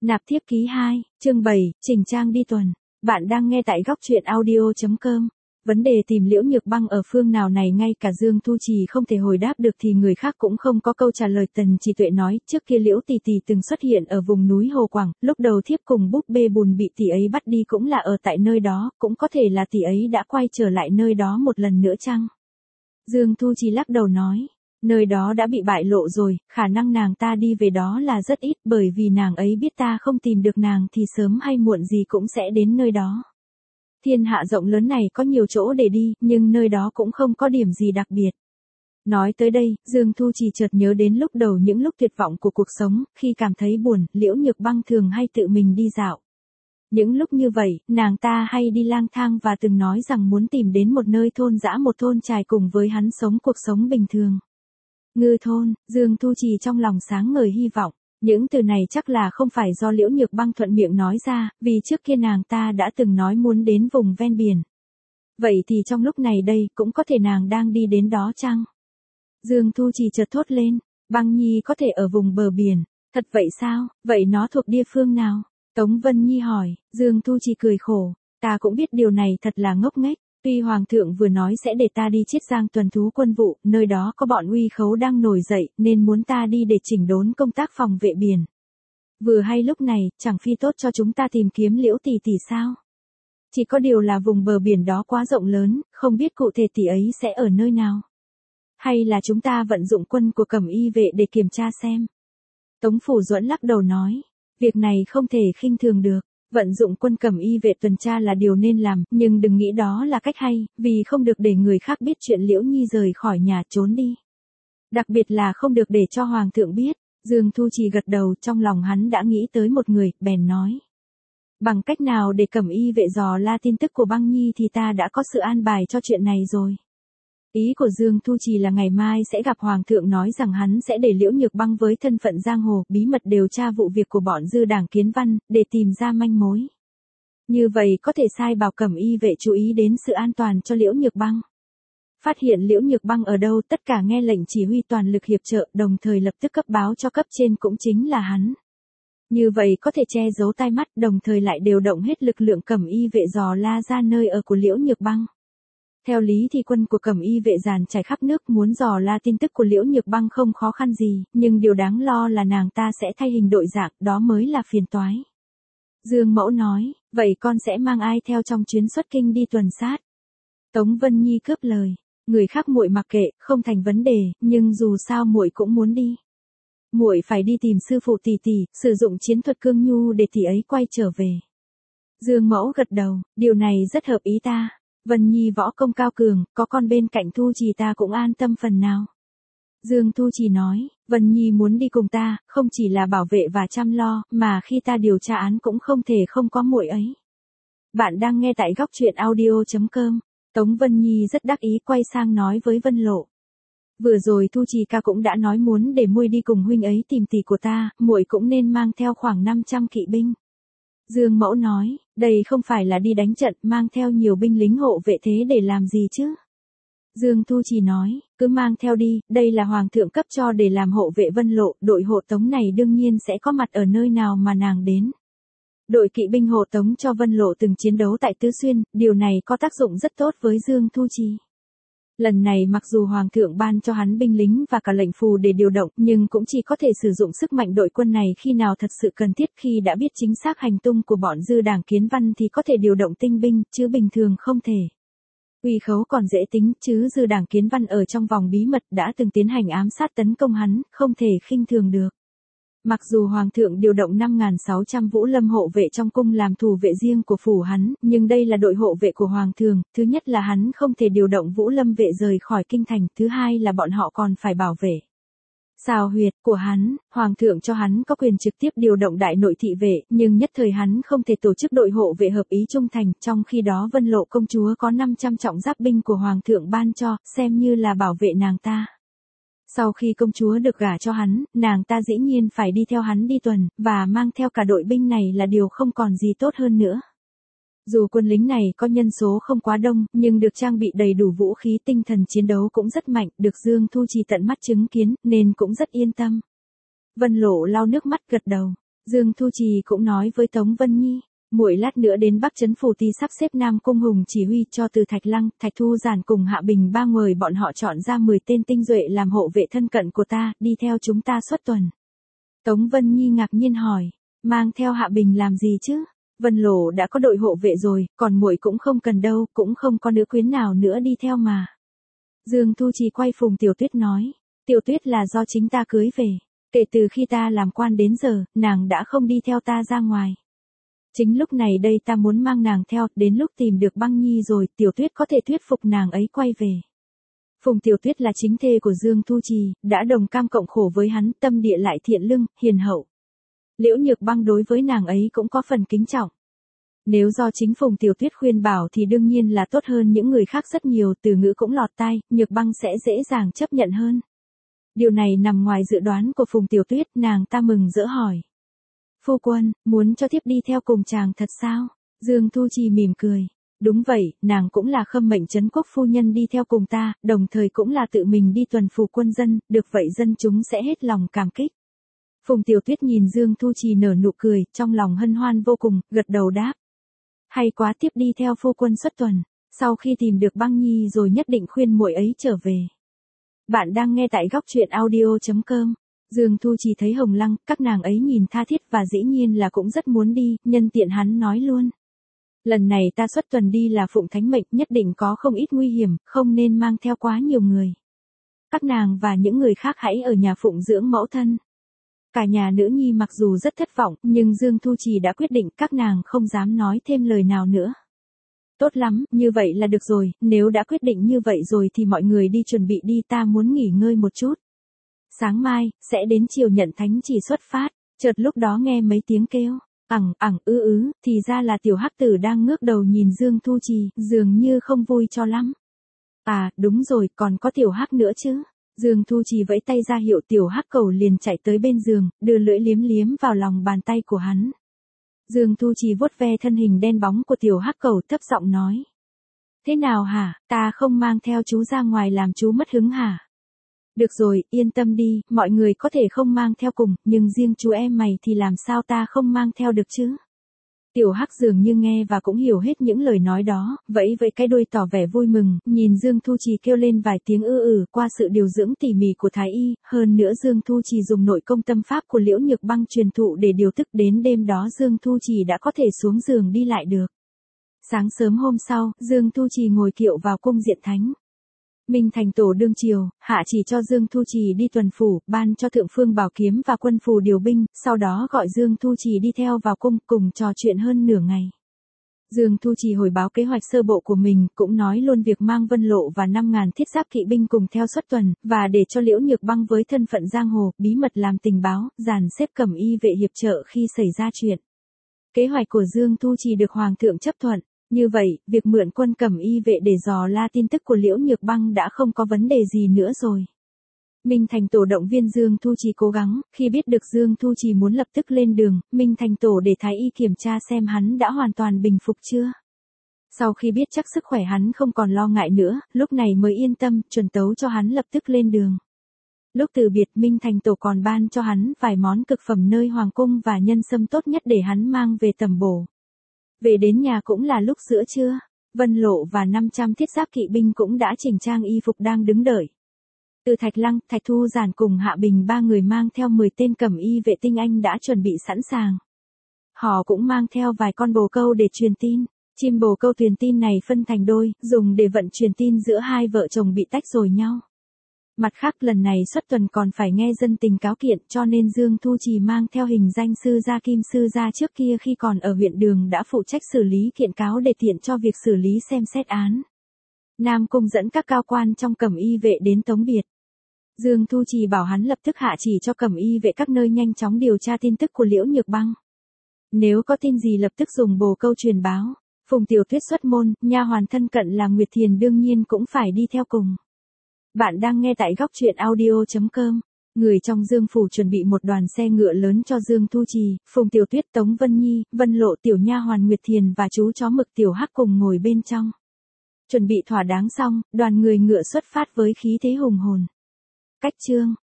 Nạp thiếp ký 2, chương 7, chỉnh trang đi tuần. Bạn đang nghe tại góc truyện audio.com. Vấn đề tìm Liễu Nhược Băng ở phương nào này ngay cả Dương Thu Trì không thể hồi đáp được thì người khác cũng không có câu trả lời. Tần Chỉ Tuệ nói, trước kia Liễu tỷ tỷ từng xuất hiện ở vùng núi Hồ Quảng, lúc đầu thiếp cùng búp bê Bùn bị tỷ ấy bắt đi cũng là ở tại nơi đó, cũng có thể là tỷ ấy đã quay trở lại nơi đó một lần nữa chăng? Dương Thu Trì lắc đầu nói. Nơi đó đã bị bại lộ rồi, khả năng nàng ta đi về đó là rất ít bởi vì nàng ấy biết ta không tìm được nàng thì sớm hay muộn gì cũng sẽ đến nơi đó. Thiên hạ rộng lớn này có nhiều chỗ để đi, nhưng nơi đó cũng không có điểm gì đặc biệt. Nói tới đây, Dương Thu Trì chợt nhớ đến lúc đầu những lúc tuyệt vọng của cuộc sống, khi cảm thấy buồn, Liễu Nhược Băng thường hay tự mình đi dạo. Những lúc như vậy, nàng ta hay đi lang thang và từng nói rằng muốn tìm đến một nơi thôn dã, một thôn trài cùng với hắn sống cuộc sống bình thường. Ngư thôn, Dương Thu Trì trong lòng sáng ngời hy vọng. Những từ này chắc là không phải do Liễu Nhược Băng thuận miệng nói ra, vì trước kia nàng ta đã từng nói muốn đến vùng ven biển. Vậy thì trong lúc này đây, cũng có thể nàng đang đi đến đó chăng? Dương Thu Trì chợt thốt lên, Băng Nhi có thể ở vùng bờ biển. Thật vậy sao? Vậy nó thuộc địa phương nào? Tống Vân Nhi hỏi. Dương Thu Trì cười khổ. Ta cũng biết điều này thật là ngốc nghếch. Tuy Hoàng thượng vừa nói sẽ để ta đi Chiết Giang tuần thú quân vụ, nơi đó có bọn uy khấu đang nổi dậy, nên muốn ta đi để chỉnh đốn công tác phòng vệ biển. Vừa hay lúc này, chẳng phi tốt cho chúng ta tìm kiếm Liễu tỷ tỷ sao? Chỉ có điều là vùng bờ biển đó quá rộng lớn, không biết cụ thể tỷ ấy sẽ ở nơi nào. Hay là chúng ta vận dụng quân của Cẩm Y vệ để kiểm tra xem? Tống Phủ Duẫn lắc đầu nói, việc này không thể khinh thường được. Vận dụng quân Cẩm Y vệ tuần tra là điều nên làm, nhưng đừng nghĩ đó là cách hay, vì không được để người khác biết chuyện Liễu Nhi rời khỏi nhà trốn đi. Đặc biệt là không được để cho Hoàng thượng biết. Dương Thu Trì gật đầu, trong lòng hắn đã nghĩ tới một người, bèn nói. Bằng cách nào để Cẩm Y vệ dò la tin tức của Băng Nhi thì ta đã có sự an bài cho chuyện này rồi. Ý của Dương Thu Trì là ngày mai sẽ gặp Hoàng thượng, nói rằng hắn sẽ để Liễu Nhược Băng với thân phận giang hồ bí mật điều tra vụ việc của bọn dư đảng Kiến Văn, để tìm ra manh mối. Như vậy có thể sai bảo Cẩm Y vệ chú ý đến sự an toàn cho Liễu Nhược Băng. Phát hiện Liễu Nhược Băng ở đâu, tất cả nghe lệnh chỉ huy toàn lực hiệp trợ, đồng thời lập tức cấp báo cho cấp trên, cũng chính là hắn. Như vậy có thể che giấu tai mắt, đồng thời lại điều động hết lực lượng Cẩm Y vệ dò la ra nơi ở của Liễu Nhược Băng. Theo lý thì quân của Cẩm Y vệ dàn trải khắp nước, muốn dò la tin tức của Liễu Nhược Băng không khó khăn gì, nhưng điều đáng lo là nàng ta sẽ thay hình đổi dạng, đó mới là phiền toái. Dương Mẫu nói, vậy con sẽ mang ai theo trong chuyến xuất kinh đi tuần sát? Tống Vân Nhi cướp lời, người khác muội mặc kệ, không thành vấn đề, nhưng dù sao muội cũng muốn đi. Muội phải đi tìm sư phụ tỷ tỷ, sử dụng chiến thuật cương nhu để tỷ ấy quay trở về. Dương Mẫu gật đầu, điều này rất hợp ý ta. Vân Nhi võ công cao cường, có con bên cạnh Thu Trì ta cũng an tâm phần nào. Dương Thu Trì nói, Vân Nhi muốn đi cùng ta, không chỉ là bảo vệ và chăm lo, mà khi ta điều tra án cũng không thể không có muội ấy. Bạn đang nghe tại góc truyện audio.com. Tống Vân Nhi rất đắc ý quay sang nói với Vân Lộ. Vừa rồi Thu Trì ca cũng đã nói muốn để muội đi cùng huynh ấy tìm tỷ của ta, muội cũng nên mang theo khoảng 500 kỵ binh. Dương Mẫu nói, đây không phải là đi đánh trận, mang theo nhiều binh lính hộ vệ thế để làm gì chứ? Dương Thu Trì nói, cứ mang theo đi, đây là Hoàng thượng cấp cho để làm hộ vệ Vân Lộ, đội hộ tống này đương nhiên sẽ có mặt ở nơi nào mà nàng đến. Đội kỵ binh hộ tống cho Vân Lộ từng chiến đấu tại Tứ Xuyên, điều này có tác dụng rất tốt với Dương Thu Trì. Lần này mặc dù Hoàng thượng ban cho hắn binh lính và cả lệnh phù để điều động, nhưng cũng chỉ có thể sử dụng sức mạnh đội quân này khi nào thật sự cần thiết, khi đã biết chính xác hành tung của bọn dư đảng Kiến Văn thì có thể điều động tinh binh, chứ bình thường không thể. Uy khấu còn dễ tính, chứ dư đảng Kiến Văn ở trong vòng bí mật đã từng tiến hành ám sát tấn công hắn, không thể khinh thường được. Mặc dù Hoàng thượng điều động 5.600 Vũ Lâm hộ vệ trong cung làm thủ vệ riêng của phủ hắn, nhưng đây là đội hộ vệ của Hoàng thượng, thứ nhất là hắn không thể điều động Vũ Lâm vệ rời khỏi kinh thành, thứ hai là bọn họ còn phải bảo vệ xào huyệt của hắn. Hoàng thượng cho hắn có quyền trực tiếp điều động đại nội thị vệ, nhưng nhất thời hắn không thể tổ chức đội hộ vệ hợp ý trung thành, trong khi đó Vân Lộ công chúa có 500 trọng giáp binh của Hoàng thượng ban cho, xem như là bảo vệ nàng ta. Sau khi công chúa được gả cho hắn, nàng ta dĩ nhiên phải đi theo hắn đi tuần, và mang theo cả đội binh này là điều không còn gì tốt hơn nữa. Dù quân lính này có nhân số không quá đông, nhưng được trang bị đầy đủ vũ khí, tinh thần chiến đấu cũng rất mạnh, được Dương Thu Trì tận mắt chứng kiến, nên cũng rất yên tâm. Vân Lộ lau nước mắt gật đầu. Dương Thu Trì cũng nói với Tống Vân Nhi, muội lát nữa đến Bắc Trấn Phủ Ti sắp xếp Nam Cung Hùng chỉ huy cho từ Thạch Lăng, Thạch Thu Giản cùng Hạ Bình ba người bọn họ chọn ra 10 tên tinh duệ làm hộ vệ thân cận của ta, đi theo chúng ta xuất tuần. Tống Vân Nhi ngạc nhiên hỏi, mang theo Hạ Bình làm gì chứ? Vân Lộ đã có đội hộ vệ rồi, còn muội cũng không cần đâu, cũng không có nữ quyến nào nữa đi theo mà. Dương Thu Trì quay Phùng Tiểu Tuyết nói, Tiểu Tuyết là do chính ta cưới về, kể từ khi ta làm quan đến giờ, nàng đã không đi theo ta ra ngoài. Chính lúc này đây ta muốn mang nàng theo, đến lúc tìm được Băng Nhi rồi, Tiểu Tuyết có thể thuyết phục nàng ấy quay về. Phùng Tiểu Tuyết là chính thê của Dương Thu Trì, đã đồng cam cộng khổ với hắn, tâm địa lại thiện lương, hiền hậu. Liễu Nhược Băng đối với nàng ấy cũng có phần kính trọng. Nếu do chính Phùng Tiểu Tuyết khuyên bảo thì đương nhiên là tốt hơn những người khác rất nhiều, từ ngữ cũng lọt tai, Nhược Băng sẽ dễ dàng chấp nhận hơn. Điều này nằm ngoài dự đoán của Phùng Tiểu Tuyết, nàng ta mừng rỡ hỏi. Phu quân, muốn cho thiếp đi theo cùng chàng thật sao? Dương Thu Trì mỉm cười. Đúng vậy, nàng cũng là khâm mệnh trấn quốc phu nhân đi theo cùng ta, đồng thời cũng là tự mình đi tuần phủ quân dân, được vậy dân chúng sẽ hết lòng cảm kích. Phùng Tiểu Tuyết nhìn Dương Thu Trì nở nụ cười, trong lòng hân hoan vô cùng, gật đầu đáp. Hay quá, tiếp đi theo phu quân xuất tuần, sau khi tìm được Băng Nhi rồi nhất định khuyên muội ấy trở về. Bạn đang nghe tại góc truyện audio.com. Dương Thu Trì thấy Hồng Lăng, các nàng ấy nhìn tha thiết và dĩ nhiên là cũng rất muốn đi, nhân tiện hắn nói luôn. Lần này ta xuất tuần đi là phụng thánh mệnh, nhất định có không ít nguy hiểm, không nên mang theo quá nhiều người. Các nàng và những người khác hãy ở nhà phụng dưỡng mẫu thân. Cả nhà nữ nhi mặc dù rất thất vọng, nhưng Dương Thu Trì đã quyết định, các nàng không dám nói thêm lời nào nữa. Tốt lắm, như vậy là được rồi, nếu đã quyết định như vậy rồi thì mọi người đi chuẩn bị đi, ta muốn nghỉ ngơi một chút. Sáng mai, sẽ đến chiều nhận thánh chỉ xuất phát, chợt lúc đó nghe mấy tiếng kêu, thì ra là tiểu hắc tử đang ngước đầu nhìn Dương Thu Trì, dường như không vui cho lắm. À, đúng rồi, còn có tiểu hắc nữa chứ. Dương Thu Trì vẫy tay ra hiệu, tiểu hắc cầu liền chạy tới bên giường, đưa lưỡi liếm liếm vào lòng bàn tay của hắn. Dương Thu Trì vuốt ve thân hình đen bóng của tiểu hắc cầu, thấp giọng nói. Thế nào hả, ta không mang theo chú ra ngoài làm chú mất hứng hả? Được rồi, yên tâm đi, mọi người có thể không mang theo cùng, nhưng riêng chú em mày thì làm sao ta không mang theo được chứ? Tiểu Hắc dường như nghe và cũng hiểu hết những lời nói đó, vẫy vẫy cái đuôi tỏ vẻ vui mừng, nhìn Dương Thu Trì kêu lên vài tiếng qua sự điều dưỡng tỉ mỉ của Thái Y, hơn nữa Dương Thu Trì dùng nội công tâm pháp của Liễu Nhược Băng truyền thụ để điều tức, đến đêm đó Dương Thu Trì đã có thể xuống giường đi lại được. Sáng sớm hôm sau, Dương Thu Trì ngồi kiệu vào cung diện thánh. Minh Thành Tổ đương triều, hạ chỉ cho Dương Thu Trì đi tuần phủ, ban cho Thượng Phương Bảo Kiếm và quân phù điều binh, sau đó gọi Dương Thu Trì đi theo vào cung, cùng trò chuyện hơn nửa ngày. Dương Thu Trì hồi báo kế hoạch sơ bộ của mình, cũng nói luôn việc mang Vân Lộ và 5.000 thiết giáp kỵ binh cùng theo xuất tuần, và để cho Liễu Nhược Băng với thân phận giang hồ, bí mật làm tình báo, dàn xếp cẩm y vệ hiệp trợ khi xảy ra chuyện. Kế hoạch của Dương Thu Trì được Hoàng thượng chấp thuận. Như vậy, việc mượn quân cẩm y vệ để dò la tin tức của Liễu Nhược Băng đã không có vấn đề gì nữa rồi. Minh Thành Tổ động viên Dương Thu Trì cố gắng, khi biết được Dương Thu Trì muốn lập tức lên đường, Minh Thành Tổ để Thái Y kiểm tra xem hắn đã hoàn toàn bình phục chưa. Sau khi biết chắc sức khỏe hắn không còn lo ngại nữa, lúc này mới yên tâm, chuẩn tấu cho hắn lập tức lên đường. Lúc từ biệt, Minh Thành Tổ còn ban cho hắn vài món cực phẩm nơi hoàng cung và nhân sâm tốt nhất để hắn mang về tầm bổ. Về đến nhà cũng là lúc giữa trưa, Vân Lộ và 500 thiết giáp kỵ binh cũng đã chỉnh trang y phục đang đứng đợi. Từ Thạch Lăng, Thạch Thu Giản cùng Hạ Bình ba người mang theo 10 tên cẩm y vệ tinh anh đã chuẩn bị sẵn sàng. Họ cũng mang theo vài con bồ câu để truyền tin. Chim bồ câu truyền tin này phân thành đôi, dùng để vận truyền tin giữa hai vợ chồng bị tách rồi nhau. Mặt khác lần này xuất tuần còn phải nghe dân tình cáo kiện, cho nên Dương Thu Trì mang theo hình danh sư gia Kim sư gia trước kia khi còn ở huyện Đường đã phụ trách xử lý kiện cáo để tiện cho việc xử lý xem xét án. Nam Cung dẫn các cao quan trong cẩm y vệ đến tống biệt. Dương Thu Trì bảo hắn lập tức hạ chỉ cho cẩm y vệ các nơi nhanh chóng điều tra tin tức của Liễu Nhược Băng. Nếu có tin gì lập tức dùng bồ câu truyền báo. Phùng Tiểu Tuyết xuất môn, nha hoàn thân cận là Nguyệt Thiền đương nhiên cũng phải đi theo cùng. Bạn đang nghe tại góc truyện audio.com. Người trong Dương phủ chuẩn bị một đoàn xe ngựa lớn cho Dương Thu Trì, Phùng Tiểu Tuyết, Tống Vân Nhi, Vân Lộ, tiểu nha hoàn Nguyệt Thiền và chú chó mực Tiểu Hắc cùng ngồi bên trong. Chuẩn bị thỏa đáng xong, đoàn người ngựa xuất phát với khí thế hùng hồn. Cách chương